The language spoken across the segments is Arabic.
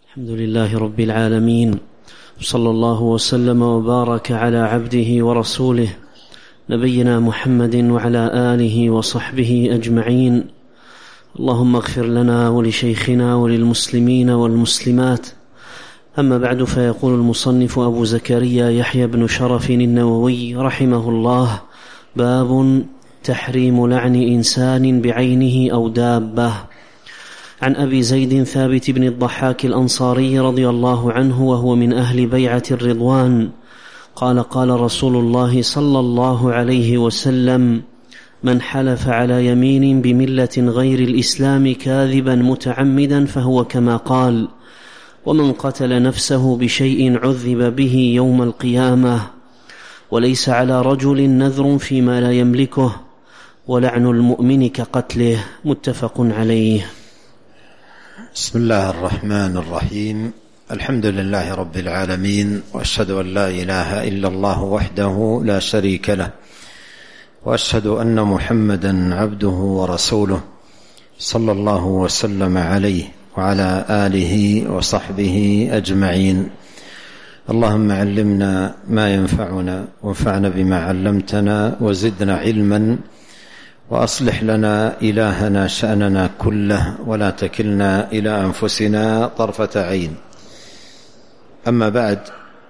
الحمد لله رب العالمين، صلى الله وسلم وبارك على عبده ورسوله نبينا محمد وعلى آله وصحبه أجمعين. اللهم اغفر لنا ولشيخنا وللمسلمين والمسلمات. أما بعد، فيقول المصنف أبو زكريا يحيى بن شرف النووي رحمه الله: باب تحريم لعن إنسان بعينه أو دابة. عن أبي زيد ثابت بن الضحاك الأنصاري رضي الله عنه، وهو من أهل بيعة الرضوان، قال: قال رسول الله صلى الله عليه وسلم: من حلف على يمين بملة غير الإسلام كاذبا متعمدا فهو كما قال، ومن قتل نفسه بشيء عذب به يوم القيامة، وليس على رجل نذر فيما لا يملكه، ولعن المؤمن كقتله. متفق عليه. بسم الله الرحمن الرحيم. الحمد لله رب العالمين، وأشهد أن لا إله إلا الله وحده لا شريك له، وأشهد أن محمدا عبده ورسوله صلى الله وسلم عليه وعلى آله وصحبه أجمعين. اللهم علمنا ما ينفعنا، وانفعنا بما علمتنا، وزدنا علما، وأصلح لنا إلهنا شأننا كله، ولا تكلنا إلى أنفسنا طرفة عين. أما بعد،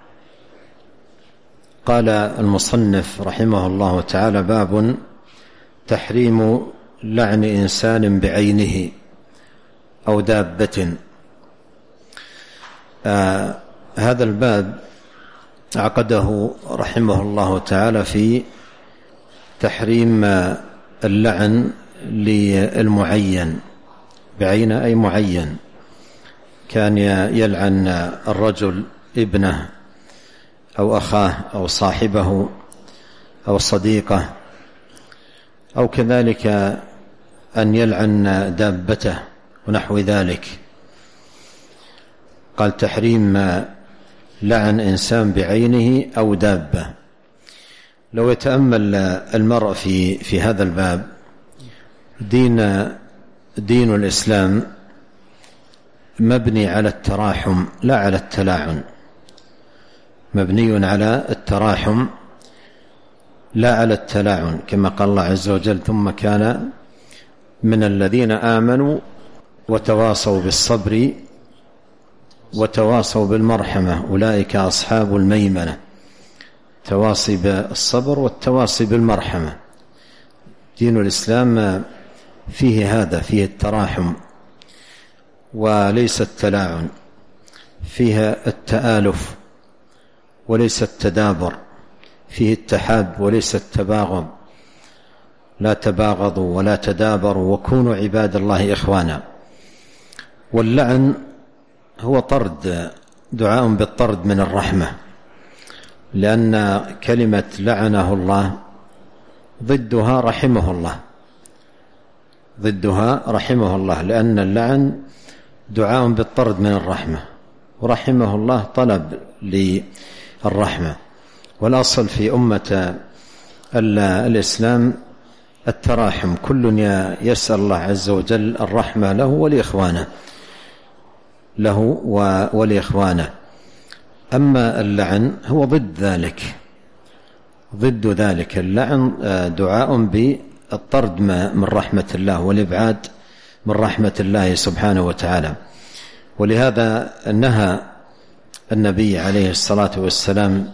قال المصنف رحمه الله تعالى: باب تحريم لعن إنسان بعينه أو دابة. هذا الباب عقده رحمه الله تعالى في تحريم اللعن للمعين بعينه، أي معين كان يلعن الرجل ابنه أو أخاه أو صاحبه أو صديقه، أو كذلك أن يلعن دابته ونحو ذلك. قال: تحريم لعن إنسان بعينه أو دابة. لو يتأمل المرء في هذا الباب، دين الإسلام مبني على التراحم لا على التلاعن، مبني على التراحم لا على التلاعن، كما قال الله عز وجل: ثم كان من الذين آمنوا وتواصوا بالصبر وتواصوا بالمرحمة أولئك أصحاب الميمنة. تواصي بالصبر والتواصي بالمرحمة. دين الإسلام فيه هذا، فيه التراحم وليس التلاعن، فيها التآلف وليس التدابر، فيه التحاب وليس التباغض. لا تباغضوا ولا تدابروا وكونوا عباد الله إخوانا. واللعن هو طرد، دعاء بالطرد من الرحمة، لأن كلمة لعنه الله ضدها رحمه الله، ضدها رحمه الله، لأن اللعن دعاء بالطرد من الرحمة، ورحمه الله طلب للرحمة. والأصل في أمة الإسلام التراحم، كل يسأل الله عز وجل الرحمة له ولإخوانه. أما اللعن هو ضد ذلك. اللعن دعاء بالطرد من رحمة الله والإبعاد من رحمة الله سبحانه وتعالى. ولهذا نهى النبي عليه الصلاة والسلام،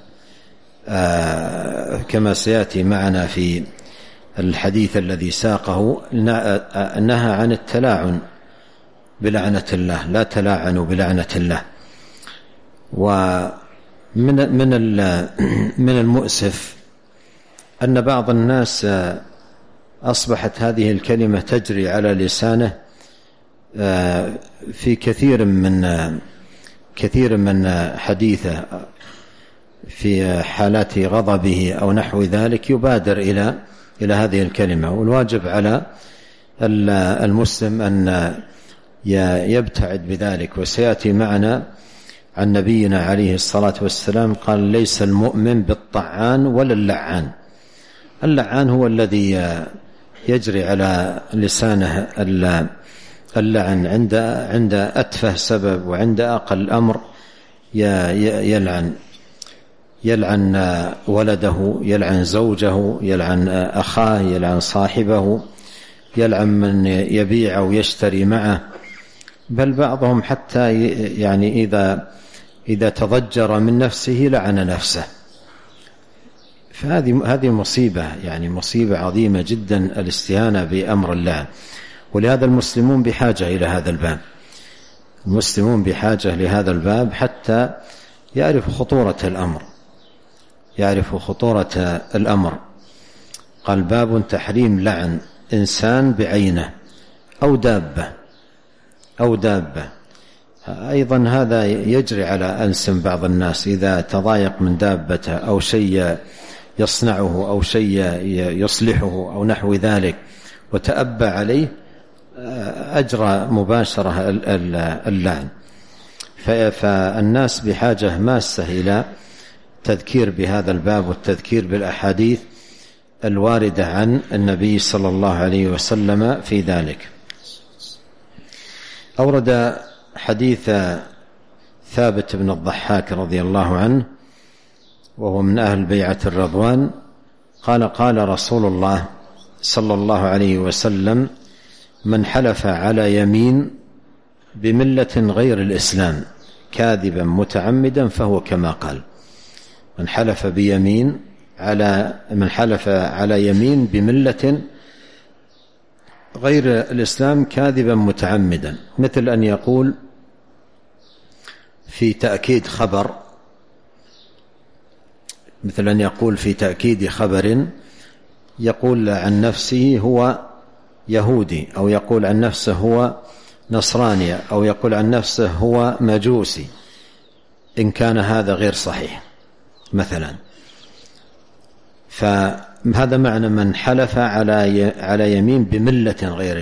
كما سيأتي معنا في الحديث الذي ساقه، نهى عن التلاعن بلعنة الله: لا تلاعنوا بلعنة الله. ومن المؤسف أن بعض الناس أصبحت هذه الكلمة تجري على لسانه في كثير من حديثه، في حالات غضبه أو نحو ذلك يبادر إلى هذه الكلمة. والواجب على المسلم أن يبتعد بذلك. وسيأتي معنا عن نبينا عليه الصلاة والسلام قال: ليس المؤمن بالطعان ولا اللعان. اللعان هو الذي يجري على لسانه اللعن عند أتفه سبب وعند أقل أمر يلعن ولده، يلعن زوجه، يلعن أخاه، يلعن صاحبه، يلعن من يبيع أو يشتري معه، بل بعضهم حتى يعني إذا تضجر من نفسه لعن نفسه. فهذه مصيبة، يعني مصيبة عظيمة جدا الاستهانة بأمر الله. ولهذا المسلمون بحاجة إلى هذا الباب، المسلمون بحاجة لهذا الباب حتى يعرف خطورة الأمر. قال باب تحريم لعن إنسان بعينه أو دابة. أيضا هذا يجري على ألسن بعض الناس، إذا تضايق من دابته أو شيء يصنعه أو شيء يصلحه أو نحو ذلك وتأبى عليه أجرى مباشرة اللعن. فالناس بحاجة ماسة إلى تذكير بهذا الباب والتذكير بالأحاديث الواردة عن النبي صلى الله عليه وسلم في ذلك. أورد حديث ثابت بن الضحاك رضي الله عنه وهو من أهل بيعة الرضوان قال قال رسول الله صلى الله عليه وسلم من حلف على يمين بملة غير الإسلام كاذبا متعمدا فهو كما قال. من حلف على يمين بملة غير الإسلام كاذبا متعمدا، مثل أن يقول في تأكيد خبر يقول عن نفسه هو يهودي، أو يقول عن نفسه هو نصراني، أو يقول عن نفسه هو مجوسي، إن كان هذا غير صحيح مثلا. فهذا معنى من حلف على يمين بملة غير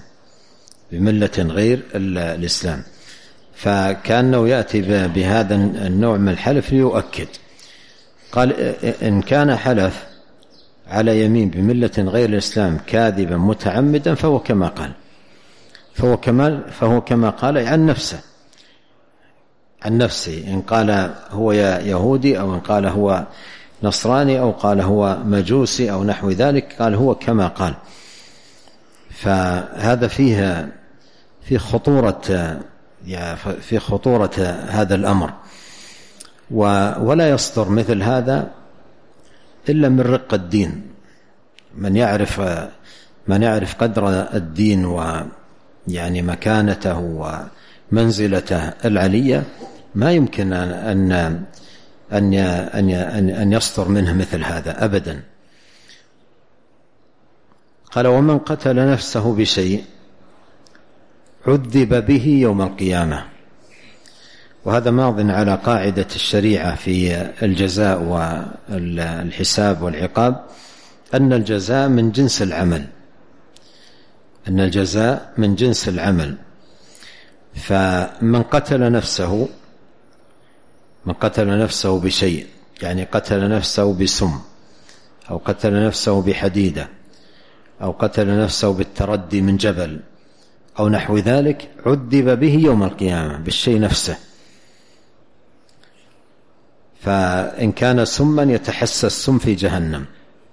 الإسلام، فكأنه يأتي بهذا النوع من الحلف ليؤكد. قال إن كان حلف على يمين بملة غير الإسلام كاذبا متعمدا فهو كما قال عن نفسه، إن قال هو يهودي أو إن قال هو نصراني أو قال هو مجوسي أو نحو ذلك، قال هو كما قال. فهذا في خطورة هذا الأمر، ولا يصدر مثل هذا إلا من رق الدين. من يعرف قدر الدين ويعني مكانته ومنزلته العلية ما يمكن أن يصدر منه مثل هذا أبدا. قال ومن قتل نفسه بشيء عذب به يوم القيامة. وهذا ماض على قاعدة الشريعة في الجزاء والحساب والعقاب، أن الجزاء من جنس العمل. فمن قتل نفسه بشيء، يعني قتل نفسه بسم، أو قتل نفسه بحديدة، أو قتل نفسه بالتردي من جبل أو نحو ذلك، عذب به يوم القيامة بالشيء نفسه. فإن كان سما يتحسس السم في جهنم،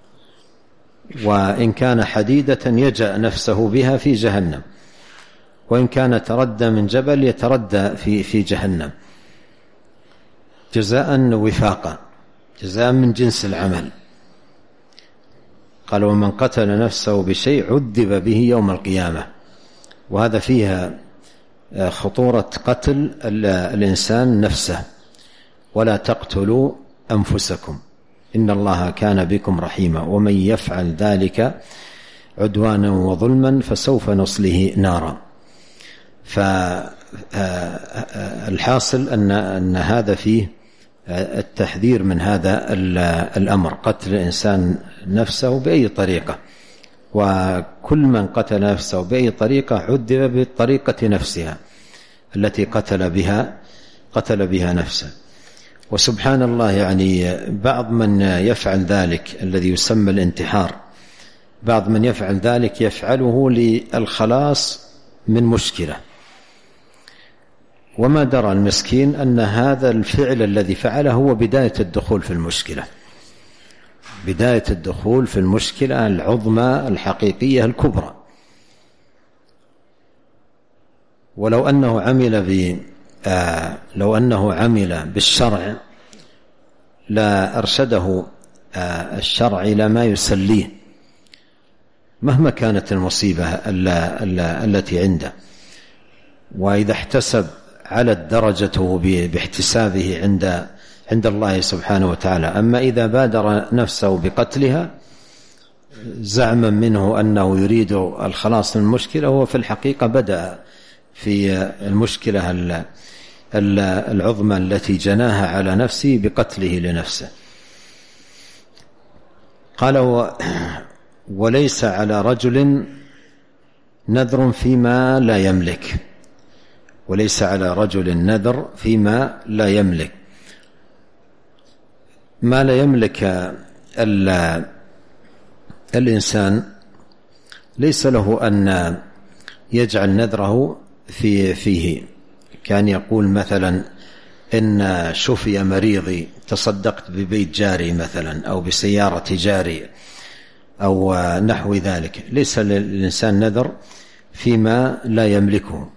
وإن كان حديدة يجأ نفسه بها في جهنم، وإن كان تردى من جبل يتردى في جهنم، جزاء وفاقا، جزاء من جنس العمل. قال ومن قتل نفسه بشيء عذب به يوم القيامة. وهذا فيها خطورة قتل الإنسان نفسه. ولا تقتلوا أنفسكم إن الله كان بكم رحيما ومن يفعل ذلك عدوانا وظلما فسوف نصله نارا. فالحاصل أن هذا فيه التحذير من هذا الأمر، قتل الإنسان نفسه بأي طريقة، وكل من قتل نفسه بأي طريقة عذب بالطريقة نفسها التي قتل بها نفسه. وسبحان الله، يعني بعض من يفعل ذلك الذي يسمى الانتحار، بعض من يفعل ذلك يفعله للخلاص من مشكلة. وما درى المسكين أن هذا الفعل الذي فعله هو بداية الدخول في المشكلة، بداية الدخول في المشكلة العظمى الحقيقية الكبرى. ولو أنه عمل بالشرع لا أرشده الشرع إلى ما يسليه مهما كانت المصيبة التي عنده. وإذا احتسب علت درجته باحتسابه عند الله سبحانه وتعالى. أما إذا بادر نفسه بقتلها زعما منه أنه يريد الخلاص من المشكلة، هو في الحقيقة بدأ في المشكلة العظمى التي جناها على نفسه بقتله لنفسه. قال: وليس على رجل نذر فيما لا يملك. وليس على رجل نذر فيما لا يملك. ما لا يملك الإنسان ليس له أن يجعل نذره فيه. كان يقول مثلا: إن شفي مريضي تصدقت ببيت جاري مثلا، أو بسيارة جاري، أو نحو ذلك. ليس للإنسان نذر فيما لا يملكه.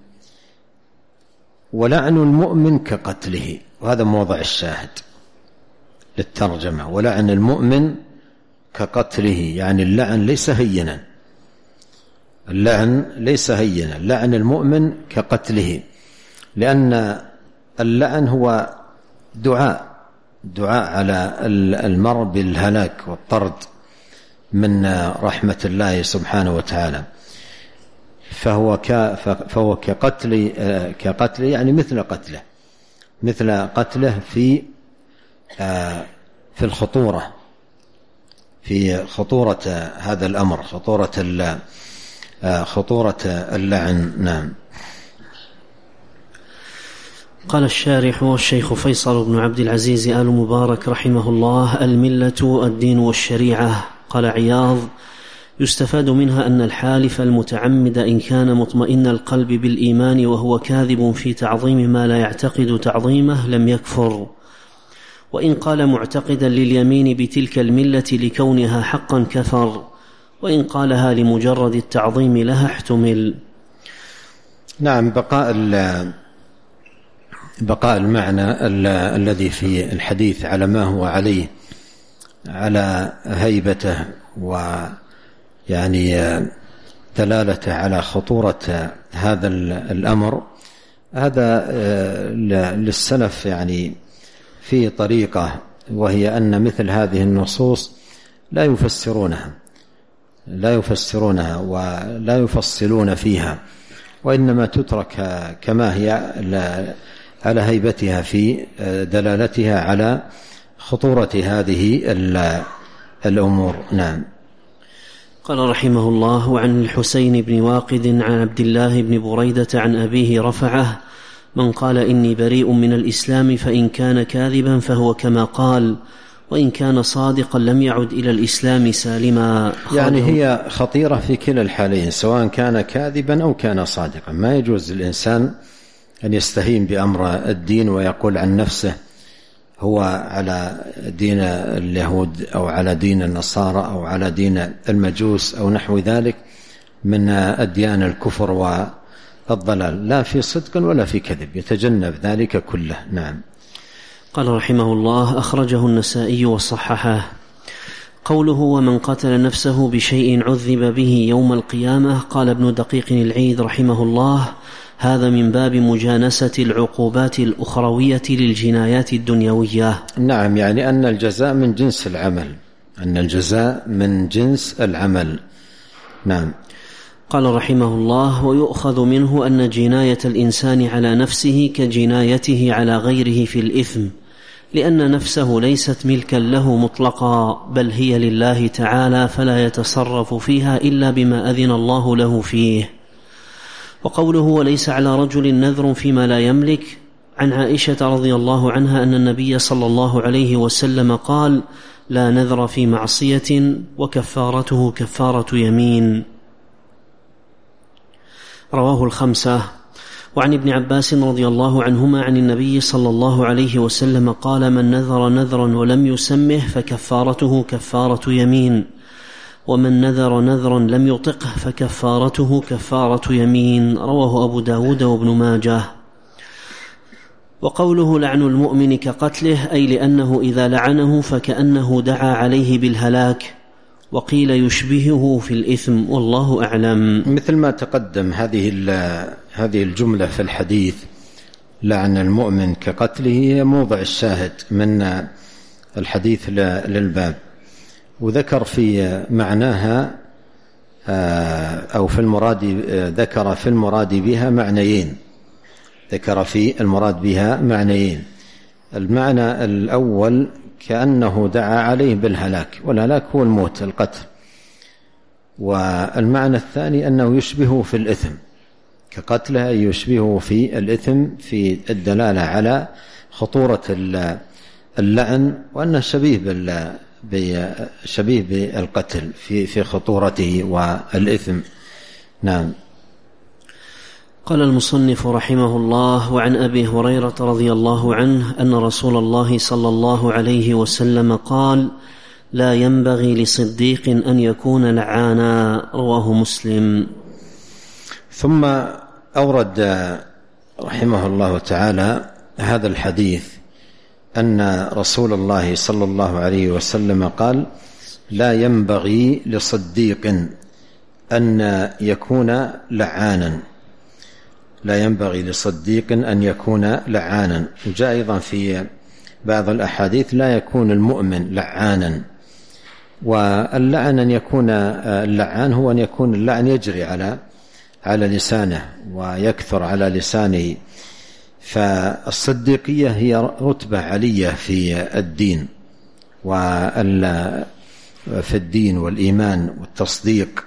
ولعن المؤمن كقتله، وهذا موضع الشاهد للترجمة. ولعن المؤمن كقتله، يعني اللعن ليس هينا، اللعن ليس هينا، لعن المؤمن كقتله، لأن اللعن هو دعاء على المرء بالهلاك والطرد من رحمة الله سبحانه وتعالى. فهو كقتل يعني مثل قتله في الخطورة، في خطورة هذا الأمر، خطورة اللعن. نعم. قال الشارح والشيخ فيصل بن عبد العزيز آل مبارك رحمه الله: الملة الدين والشريعة. قال عياض: يستفاد منها أن الحالف المتعمد إن كان مطمئن القلب بالإيمان وهو كاذب في تعظيم ما لا يعتقد تعظيمه لم يكفر، وإن قال معتقدا لليمين بتلك الملة لكونها حقا كفر، وإن قالها لمجرد التعظيم لها احتمل. نعم. بقاء المعنى الذي في الحديث على ما هو عليه، على هيبته ويعني دلالته على خطورة هذا الأمر. هذا للسلف يعني في طريقة، وهي أن مثل هذه النصوص لا يفسرونها ولا يفصلون فيها، وإنما تترك كما هي على هيبتها في دلالتها على خطورة هذه الأمور. نعم. قال رحمه الله: وعن الحسين بن واقد عن عبد الله بن بريدة عن أبيه رفعه: من قال إني بريء من الإسلام فإن كان كاذبا فهو كما قال، وإن كان صادقا لم يعد إلى الإسلام سالما. يعني هي خطيرة في كلا الحالين، سواء كان كاذبا أو كان صادقا. ما يجوز للإنسان أن يستهين بأمر الدين ويقول عن نفسه هو على دين اليهود أو على دين النصارى أو على دين المجوس أو نحو ذلك من أديان الكفر والضلال، لا في صدق ولا في كذب، يتجنب ذلك كله. نعم. قال رحمه الله: أخرجه النسائي وصححه. قوله: ومن قتل نفسه بشيء عذب به يوم القيامة. قال ابن دقيق العيد رحمه الله: هذا من باب مجانسة العقوبات الأخروية للجنايات الدنيوية. نعم، يعني أن الجزاء من جنس العمل، أن الجزاء من جنس العمل. نعم. قال رحمه الله: ويؤخذ منه أن جناية الإنسان على نفسه كجنايته على غيره في الإثم، لأن نفسه ليست ملكا له مطلقا، بل هي لله تعالى، فلا يتصرف فيها إلا بما أذن الله له فيه. وقوله: وليس على رجل نذر فيما لا يملك. عن عائشة رضي الله عنها أن النبي صلى الله عليه وسلم قال: لا نذر في معصية وكفارته كفارة يمين. رواه الخمسة. وعن ابن عباس رضي الله عنهما عن النبي صلى الله عليه وسلم قال: من نذر نذرا ولم يسمه فكفارته كفارة يمين، ومن نذر نذرا لم يطقه فكفارته كفارة يمين. رواه أبو داود وابن ماجه. وقوله لعن المؤمن كقتله، أي لأنه إذا لعنه فكأنه دعا عليه بالهلاك، وقيل يشبهه في الإثم، والله أعلم. مثل ما تقدم هذه الجملة في الحديث لعن المؤمن كقتله هي موضع الشاهد من الحديث للباب، وذكر في معناها أو في المراد، ذكر في المراد بها معنيين، ذكر في المراد بها معنيين. المعنى الأول كأنه دعا عليه بالهلاك، والهلاك هو الموت، القتل. والمعنى الثاني أنه يشبهه في الإثم، كقتله يشبهه في الإثم، في الدلالة على خطورة اللعن، وأنه شبيه بالقتل في خطورته والإثم. نعم. قال المصنف رحمه الله: وعن أبي هريرة رضي الله عنه أن رسول الله صلى الله عليه وسلم قال: لا ينبغي لصديق أن يكون لعانا. رواه مسلم. ثم أورد رحمه الله تعالى هذا الحديث أن رسول الله صلى الله عليه وسلم قال: لا ينبغي لصديق أن يكون لعانا، لا ينبغي لصديق أن يكون لعانا. وجاء أيضا في بعض الأحاديث: لا يكون المؤمن لعانا. واللعن أن يكون اللعان هو أن يكون اللعن يجري على لسانه ويكثر على لسانه. فالصديقية هي رتبة علية في الدين، في الدين والإيمان والتصديق.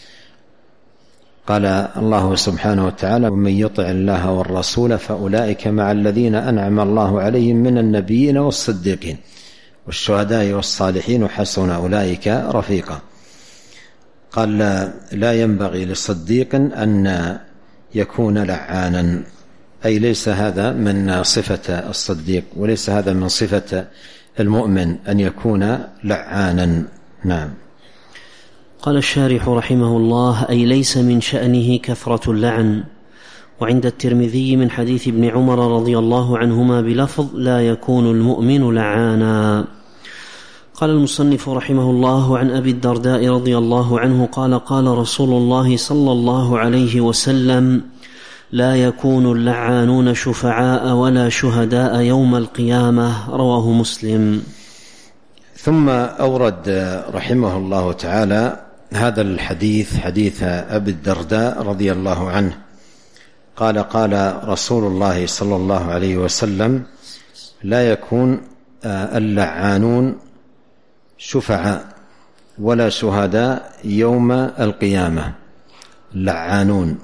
قال الله سبحانه وتعالى: ومن يطع الله والرسول فأولئك مع الذين أنعم الله عليهم من النبيين والصديقين والشهداء والصالحين وحسن أولئك رفيقا. قال: لا ينبغي للصديق أن يكون لعانا، أي ليس هذا من صفة الصديق، وليس هذا من صفة المؤمن أن يكون لعانا. نعم. قال الشارح رحمه الله: أي ليس من شأنه كثرة اللعن. وعند الترمذي من حديث ابن عمر رضي الله عنهما بلفظ: لا يكون المؤمن لعانا. قال المصنف رحمه الله: عن أبي الدرداء رضي الله عنه قال: قال رسول الله صلى الله عليه وسلم: لا يكون اللعانون شفعاء ولا شهداء يوم القيامة. رواه مسلم. ثم أورد رحمه الله تعالى هذا الحديث، حديث أبي الدرداء رضي الله عنه قال: قال رسول الله صلى الله عليه وسلم: لا يكون اللعانون شفعاء ولا شهداء يوم القيامة. اللعانون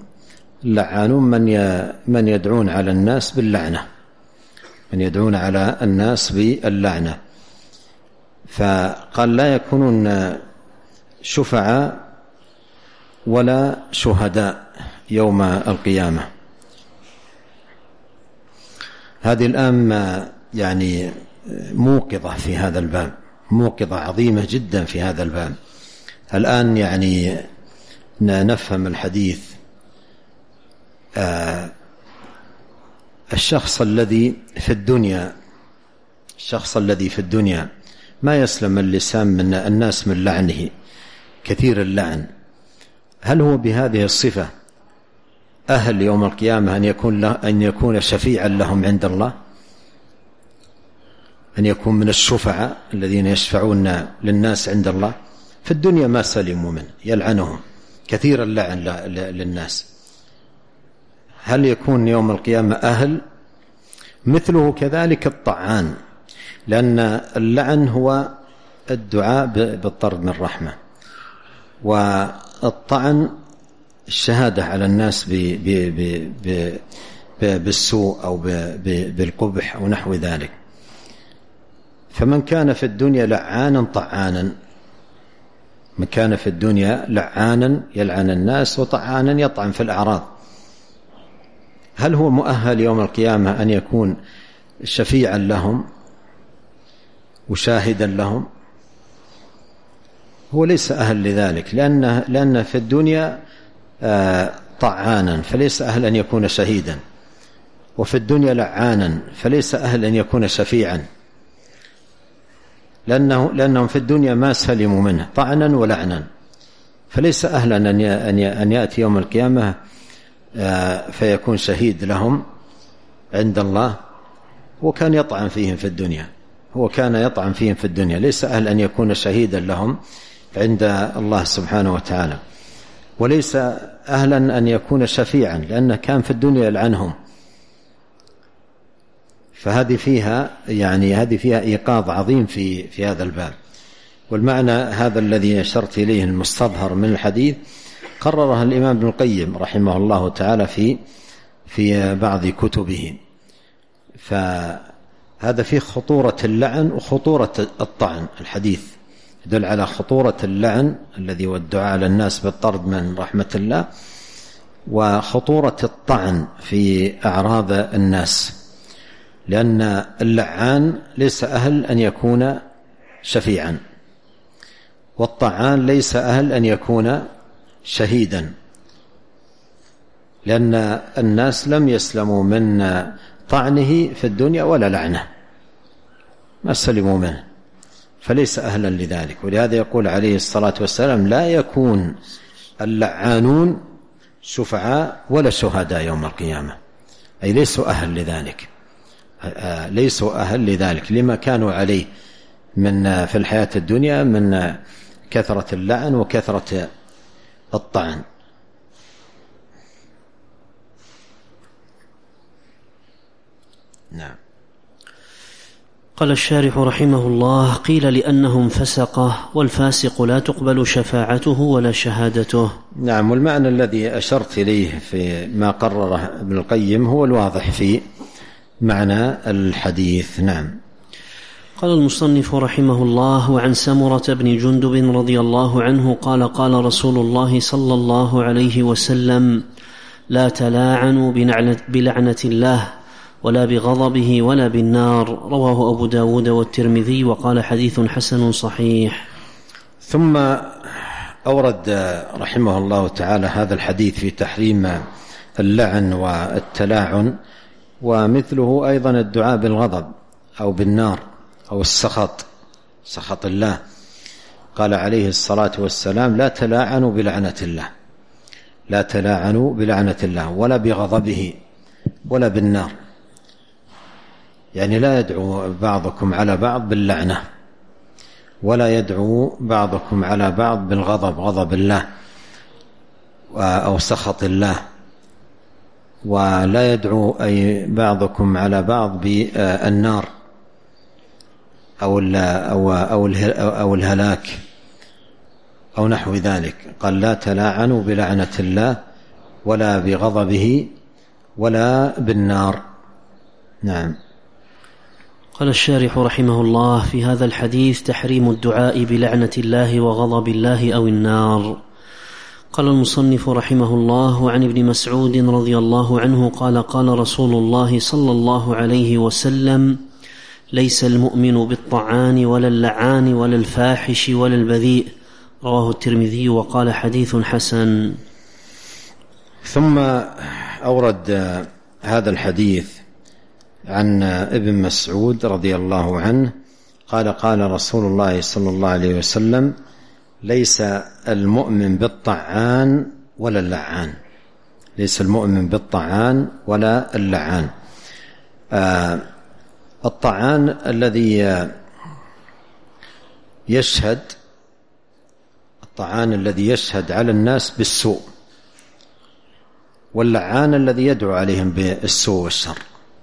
من يدعون على الناس باللعنة، من يدعون على الناس باللعنة. فقال: لا يكونون شفعاء ولا شهداء يوم القيامة. هذه الآن يعني موقظة في هذا الباب، موقظة عظيمة جدا في هذا الباب. الآن يعني نفهم الحديث. الشخص الذي في الدنيا ما يسلم اللسان من الناس من لعنه، كثير اللعن، هل هو بهذه الصفة أهل يوم القيامة أن يكون شفيعا لهم عند الله، أن يكون من الشفعاء الذين يشفعون للناس عند الله؟ في الدنيا ما سلموا منه، يلعنهم، كثير اللعن للناس. هل يكون يوم القيامة أهل؟ مثله كذلك الطعان، لأن اللعن هو الدعاء بالطرد من الرحمة، والطعن الشهادة على الناس بالسوء أو بالقبح أو نحو ذلك. فمن كان في الدنيا لعانا طعانا، من كان في الدنيا لعانا يلعن الناس وطعانا يطعن في الأعراض، هل هو مؤهل يوم القيامة أن يكون شفيعا لهم وشاهدا لهم؟ هو ليس أهل لذلك، لأن في الدنيا طعانا فليس أهل أن يكون شهيدا، وفي الدنيا لعانا فليس أهل أن يكون شفيعا، لأنهم في الدنيا ما سلموا منه طعنا ولعنا، فليس أهلا أن يأتي يوم القيامة فيكون شهيد لهم عند الله. هو كان يطعن فيهم في الدنيا، ليس أهل أن يكون شهيدا لهم عند الله سبحانه وتعالى، وليس أهلا أن يكون شفيعا لأنه كان في الدنيا يلعنهم. فهذه فيها إيقاظ عظيم في هذا الباب. والمعنى هذا الذي أشرت إليه المستظهر من الحديث قررها الإمام ابن القيم رحمه الله تعالى في بعض كتبه. فهذا فيه خطورة اللعن وخطورة الطعن. الحديث يدل على خطورة اللعن الذي هو الدعاء على الناس بالطرد من رحمة الله، وخطورة الطعن في أعراض الناس، لأن اللعان ليس أهل أن يكون شفيعا، والطعان ليس أهل أن يكون شهيدا، لأن الناس لم يسلموا من طعنه في الدنيا ولا لعنه، ما سلموا منه، فليس أهلا لذلك. ولهذا يقول عليه الصلاة والسلام: لا يكون اللعانون شفعاء ولا شهداء يوم القيامة، أي ليسوا أهل لذلك لما كانوا عليه في الحياة الدنيا من كثرة اللعن وكثرة الطعن. نعم. قال الشارح رحمه الله: قيل لأنهم فسقة، والفاسق لا تقبل شفاعته ولا شهادته. نعم. والمعنى الذي أشرت إليه في ما قرره ابن القيم هو الواضح في معنى الحديث. نعم. قال المصنف رحمه الله: وعن سمرة بن جندب رضي الله عنه قال: قال رسول الله صلى الله عليه وسلم: لا تلاعنوا بلعنة الله ولا بغضبه ولا بالنار. رواه أبو داود والترمذي وقال: حديث حسن صحيح. ثم أورد رحمه الله تعالى هذا الحديث في تحريم اللعن والتلاعن، ومثله أيضا الدعاء بالغضب أو بالنار أو السخط، سخط الله. قال عليه الصلاة والسلام: لا تلاعنوا بلعنة الله، لا تلاعنوا بلعنة الله ولا بغضبه ولا بالنار، يعني لا يدعو بعضكم على بعض باللعنة، ولا يدعو بعضكم على بعض بالغضب، غضب الله أو سخط الله، ولا يدعو أي بعضكم على بعض بالنار أو الهلاك أو نحو ذلك. قال: لا تلاعنوا بلعنة الله ولا بغضبه ولا بالنار. نعم. قال الشارح رحمه الله: في هذا الحديث تحريم الدعاء بلعنة الله وغضب الله أو النار. قال المصنف رحمه الله: عن ابن مسعود رضي الله عنه قال: قال رسول الله صلى الله عليه وسلم: ليس المؤمن بالطعان ولا اللعان ولا الفاحش ولا البذيء. رواه الترمذي وقال: حديث حسن. ثم أورد هذا الحديث عن ابن مسعود رضي الله عنه قال: قال رسول الله صلى الله عليه وسلم: ليس المؤمن بالطعان ولا اللعان، ليس المؤمن بالطعان ولا اللعان. الطعان الذي يشهد على الناس بالسوء، واللعان الذي يدعو عليهم بالسوء والشر.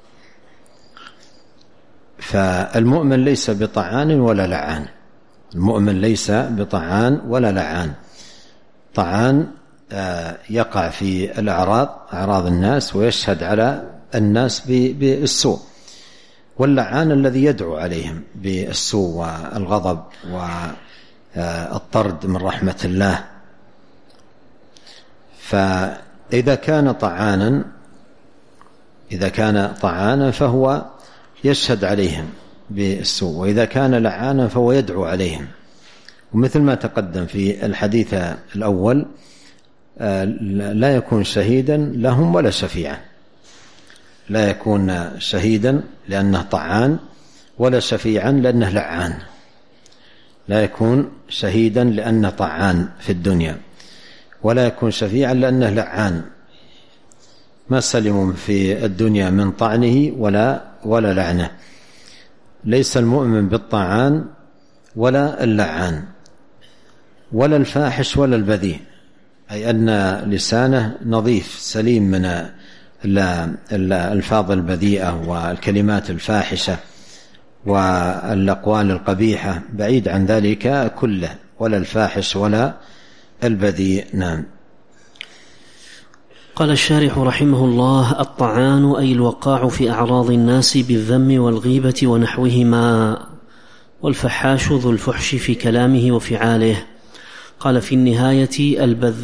فالمؤمن ليس بطعان ولا لعان، المؤمن ليس بطعان ولا لعان. طعان يقع في أعراض الناس ويشهد على الناس بالسوء، واللعان الذي يدعو عليهم بالسوء والغضب والطرد من رحمة الله. فإذا كان طعانا إذا كان طعانا فهو يشهد عليهم بالسوء، وإذا كان لعانا فهو يدعو عليهم. ومثل ما تقدم في الحديث الأول لا يكون شهيدا لهم ولا شفيعا، لا يكون شهيدا لأنه طعان ولا شفيعا لأنه لعان، لا يكون شهيدا لأنه طعان في الدنيا، ولا يكون شفيعا لأنه لعان، ما سلموا في الدنيا من طعنه ولا لعنه. ليس المؤمن بالطعان ولا اللعان ولا الفاحش ولا البذيء، أي أن لسانه نظيف سليم من الألفاظ البذيئة والكلمات الفاحشة والأقوال القبيحة، بعيد عن ذلك كله، ولا الفاحش ولا البذيء. نعم. قال الشارح رحمه الله: الطعان أي الوقاع في أعراض الناس بالذم والغيبة ونحوهما، والفحاش ذو الفحش في كلامه وفعاله. قال في النهاية: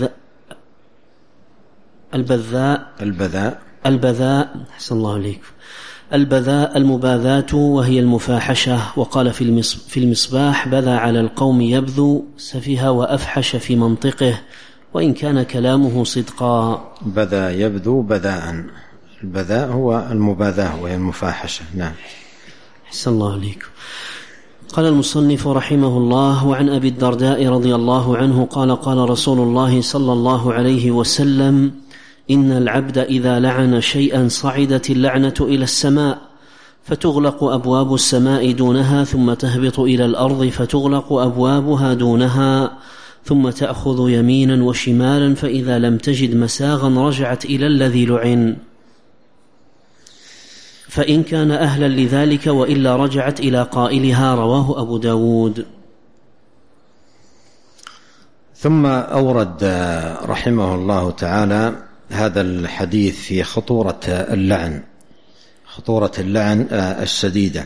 البذاء أحسن الله عليكم، البذاء المباذاة وهي المفاحشة. وقال في المصباح: بذى على القوم يبذو، سفه وأفحش في منطقه وإن كان كلامه صدقا. بذى يبذو بذاء، البذاء هو المباذاة وهي المفاحشة. نعم. أحسن الله عليكم. قال المصنف رحمه الله: وعن أبي الدرداء رضي الله عنه قال: قال رسول الله صلى الله عليه وسلم: إن العبد إذا لعن شيئا صعدت اللعنة إلى السماء فتغلق أبواب السماء دونها، ثم تهبط إلى الأرض فتغلق أبوابها دونها، ثم تأخذ يمينا وشمالا، فإذا لم تجد مساغا رجعت إلى الذي لعن، فإن كان أهلا لذلك، وإلا رجعت إلى قائلها. رواه أبو داود. ثم أورد رحمه الله تعالى هذا الحديث في خطورة اللعن الشديدة،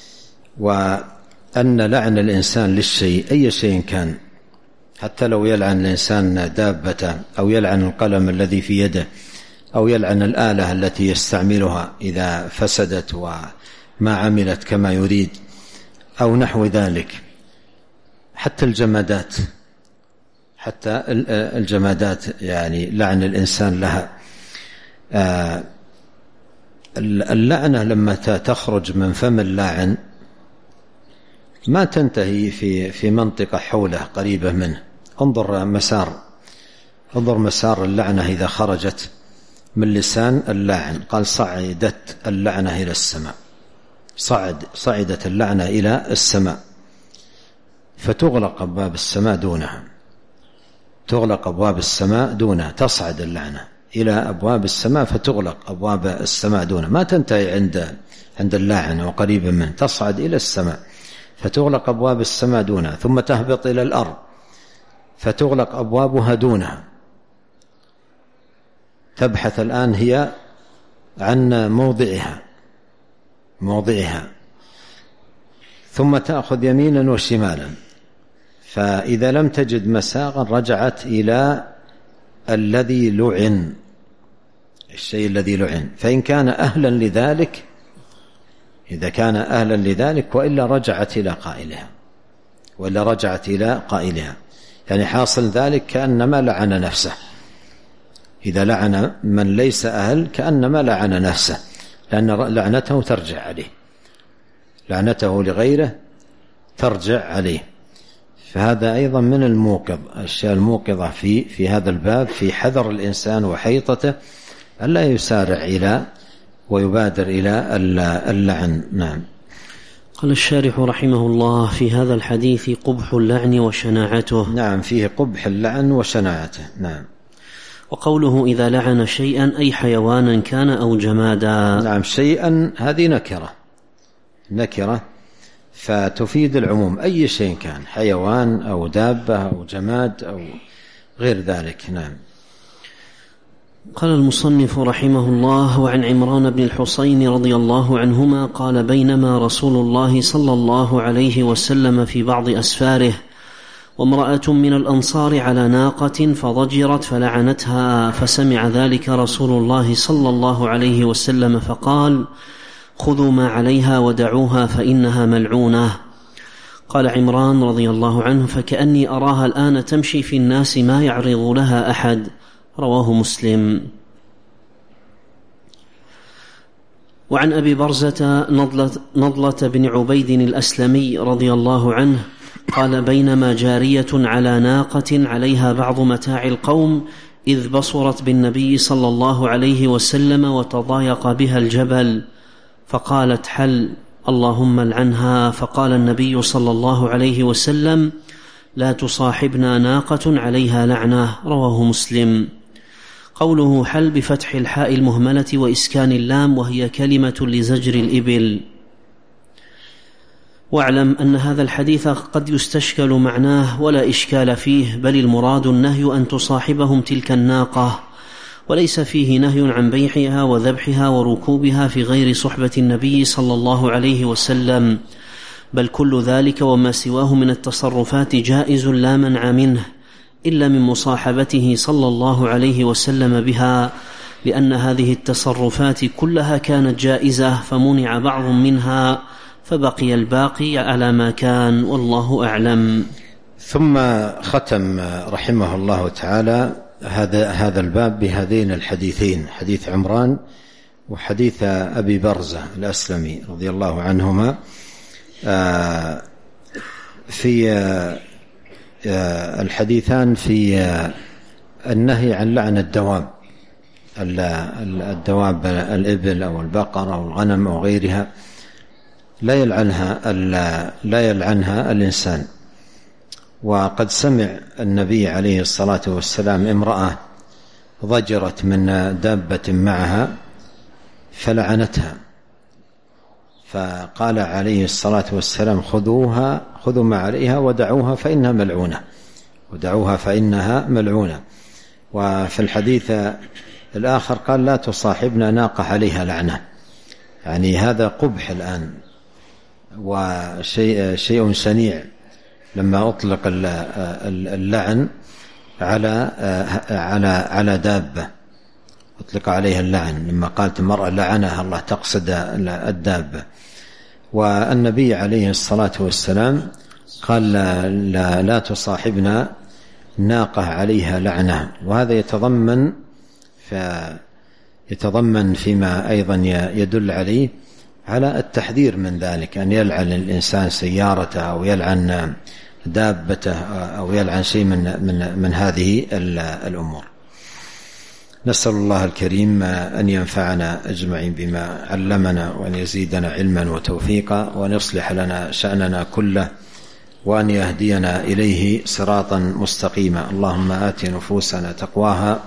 وأن لعن الإنسان للشيء أي شيء كان، حتى لو يلعن الإنسان دابته، أو يلعن القلم الذي في يده، أو يلعن الآلة التي يستعملها إذا فسدت وما عملت كما يريد، أو نحو ذلك، حتى الجمادات يعني لعن الإنسان لها. اللعنة لما تخرج من فم اللاعن ما تنتهي في منطقة حوله قريبة منه. انظر مسار اللعنة إذا خرجت من لسان اللاعن. قال: صعدت اللعنة إلى السماء، صعدت اللعنة إلى السماء، فتغلق أبواب السماء دونها، تصعد اللعنة إلى أبواب السماء فتغلق أبواب السماء دونها، ما تنتهي عند اللاعن وقريبا منه، تصعد إلى السماء فتغلق أبواب السماء دونها، ثم تهبط إلى الأرض فتغلق أبوابها دونها. تبحث الآن هي عن موضعها، ثم تأخذ يمينا وشمالا، فإذا لم تجد مساغا رجعت إلى الذي لعن، الشيء الذي لعن، فإن كان أهلا لذلك، إذا كان أهلا لذلك، وإلا رجعت إلى قائلها. يعني حاصل ذلك كأنما لعن نفسه. إذا لعن من ليس أهل كأنما لعن نفسه، لأن لعنته ترجع عليه، لعنته لغيره ترجع عليه. فهذا أيضا من الأشياء الموقظة في هذا الباب، في حذر الإنسان وحيطته ألا يسارع ويبادر إلى اللعن. نعم. قال الشارح رحمه الله: في هذا الحديث قبح اللعن وشناعته. نعم، فيه قبح اللعن وشناعته. نعم. وقوله إذا لعن شيئا أي حيوانا كان أو جمادا. نعم، شيئا هذه نكرة فتفيد العموم، أي شيء كان، حيوان أو دابة أو جماد أو غير ذلك. نعم. قال المصنف رحمه الله: وعن عمران بن الحصين رضي الله عنهما قال: بينما رسول الله صلى الله عليه وسلم في بعض أسفاره وامرأة من الأنصار على ناقة فضجرت فلعنتها، فسمع ذلك رسول الله صلى الله عليه وسلم فقال: خذوا ما عليها ودعوها فإنها ملعونة. قال عمران رضي الله عنه: فكأني أراها الآن تمشي في الناس ما يعرض لها أحد. رواه مسلم. وعن أبي برزة نضلة بن عبيد الأسلمي رضي الله عنه قال: بينما جارية على ناقة عليها بعض متاع القوم إذ بصرت بالنبي صلى الله عليه وسلم وتضايق بها الجبل، فقالت: حل، اللهم العنها. فقال النبي صلى الله عليه وسلم: لا تصاحبنا ناقة عليها لعنة. رواه مسلم. قوله حل بفتح الحاء المهملة وإسكان اللام، وهي كلمة لزجر الإبل. واعلم أن هذا الحديث قد يستشكل معناه ولا إشكال فيه، بل المراد النهي أن تصاحبهم تلك الناقة، وليس فيه نهي عن بيعها وذبحها وركوبها في غير صحبة النبي صلى الله عليه وسلم، بل كل ذلك وما سواه من التصرفات جائز لا منع منه، إلا من مصاحبته صلى الله عليه وسلم بها، لأن هذه التصرفات كلها كانت جائزة فمنع بعض منها، فبقي الباقي على ما كان، والله أعلم. ثم ختم رحمه الله تعالى هذا الباب بهذين الحديثين، حديث عمران وحديث أبي برزة الأسلمي رضي الله عنهما، في الحديثان في النهي عن لعن الدواب، الإبل أو البقر أو الغنم أو غيرها، لا يلعنها الإنسان. وقد سمع النبي عليه الصلاة والسلام امرأة ضجرت من دابة معها فلعنتها، فقال عليه الصلاة والسلام: خذوا ما عليها ودعوها فإنها ملعونة. وفي الحديث الآخر قال: لا تصاحبنا ناقة عليها لعنة. يعني هذا قبح الآن وشيء شنيع لما أطلق اللعن على دابة، أطلق عليها اللعن لما قالت المرأة لعنها الله، تقصد الدابة. والنبي عليه الصلاة والسلام قال: لا تصاحبنا ناقة عليها لعنة. وهذا يتضمن فيما أيضا يدل عليه على التحذير من ذلك، أن يلعن الإنسان سيارته أو يلعن دابته أو يلعن شيء من هذه الأمور. نسأل الله الكريم أن ينفعنا أجمعين بما علمنا، وأن يزيدنا علما وتوفيقا، وأن يصلح لنا شأننا كله، وأن يهدينا إليه صراطا مستقيما. اللهم آت نفوسنا تقواها،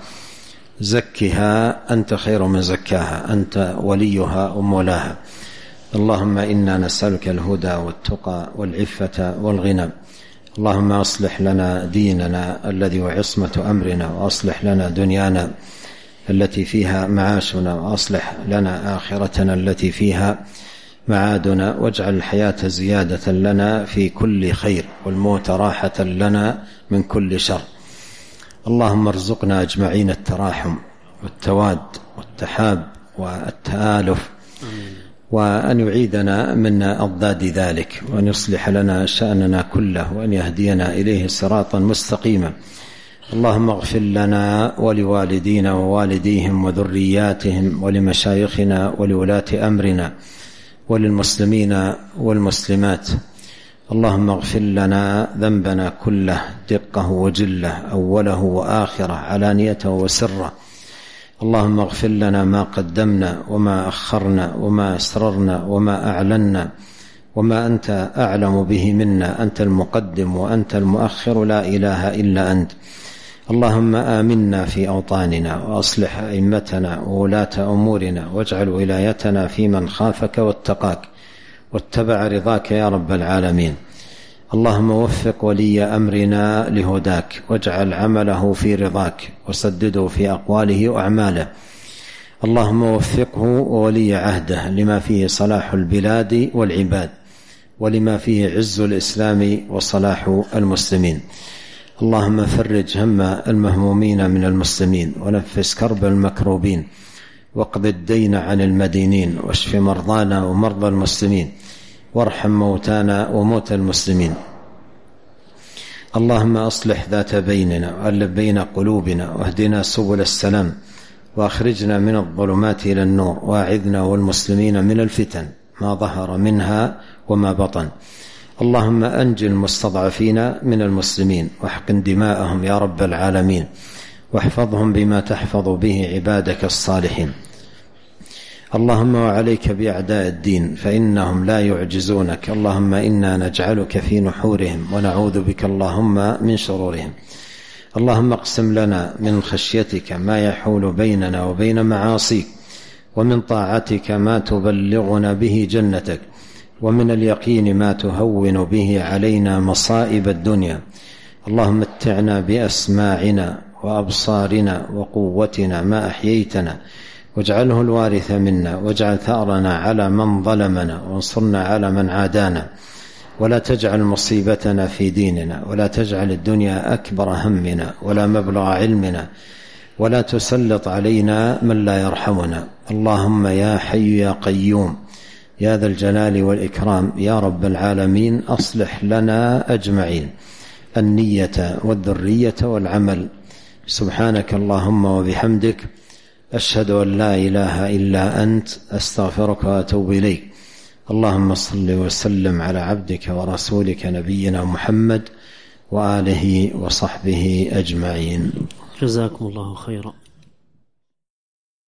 زكها أنت خير من زكاها، أنت وليها ومولاها. اللهم إنا نسألك الهدى والتقى والعفة والغنى. اللهم أصلح لنا ديننا الذي هو عصمة أمرنا، وأصلح لنا دنيانا التي فيها معاشنا، وأصلح لنا آخرتنا التي فيها معادنا، واجعل الحياة زيادة لنا في كل خير، والموت راحة لنا من كل شر. اللهم ارزقنا أجمعين التراحم والتواد والتحاب والتآلف، وأن يعيدنا من أضداد ذلك، وأن يصلح لنا شأننا كله، وأن يهدينا إليه صراطا مستقيما. اللهم اغفر لنا ولوالدينا ووالديهم وذرياتهم ولمشايخنا ولولاة أمرنا وللمسلمين والمسلمات. اللهم اغفر لنا ذنبنا كله دقه وجله، أوله وآخره، علانيته وسره. اللهم اغفر لنا ما قدمنا وما أخرنا وما أسررنا وما أعلنا وما أنت أعلم به منا، أنت المقدم وأنت المؤخر، لا إله إلا أنت. اللهم آمنا في أوطاننا، وأصلح أئمتنا وولاة أمورنا، واجعل ولايتنا في من خافك واتقاك واتبع رضاك يا رب العالمين. اللهم وفق ولي أمرنا لهداك، واجعل عمله في رضاك، وسدده في أقواله وأعماله. اللهم وفقه وولي عهده لما فيه صلاح البلاد والعباد، ولما فيه عز الإسلام وصلاح المسلمين. اللهم فرج هم المهمومين من المسلمين، ونفس كرب المكروبين، واقض الدين عن المدينين، واشف مرضانا ومرضى المسلمين، وارحم موتانا وموتى المسلمين. اللهم أصلح ذات بيننا، وألف بين قلوبنا، واهدنا سبل السلام، وأخرجنا من الظلمات إلى النور، واعذنا والمسلمين من الفتن ما ظهر منها وما بطن. اللهم أنجِ المستضعفين من المسلمين، واحقن دماءهم يا رب العالمين، واحفظهم بما تحفظ به عبادك الصالحين. اللهم وعليك بأعداء الدين فإنهم لا يعجزونك. اللهم إنا نجعلك في نحورهم، ونعوذ بك اللهم من شرورهم. اللهم اقسم لنا من خشيتك ما يحول بيننا وبين معاصيك، ومن طاعتك ما تبلغنا به جنتك، ومن اليقين ما تهون به علينا مصائب الدنيا. اللهم متعنا بأسماعنا وأبصارنا وقوتنا ما أحييتنا، واجعله الوارث منا، واجعل ثأرنا على من ظلمنا، وانصرنا على من عادانا، ولا تجعل مصيبتنا في ديننا، ولا تجعل الدنيا أكبر همنا ولا مبلغ علمنا، ولا تسلط علينا من لا يرحمنا. اللهم يا حي يا قيوم يا ذا الجلال والإكرام يا رب العالمين، أصلح لنا أجمعين النية والذرية والعمل. سبحانك اللهم وبحمدك، أشهد أن لا إله إلا أنت، أستغفرك وأتوب إليك. اللهم صل وسلم على عبدك ورسولك نبينا محمد وآله وصحبه أجمعين. جزاكم الله خيرا.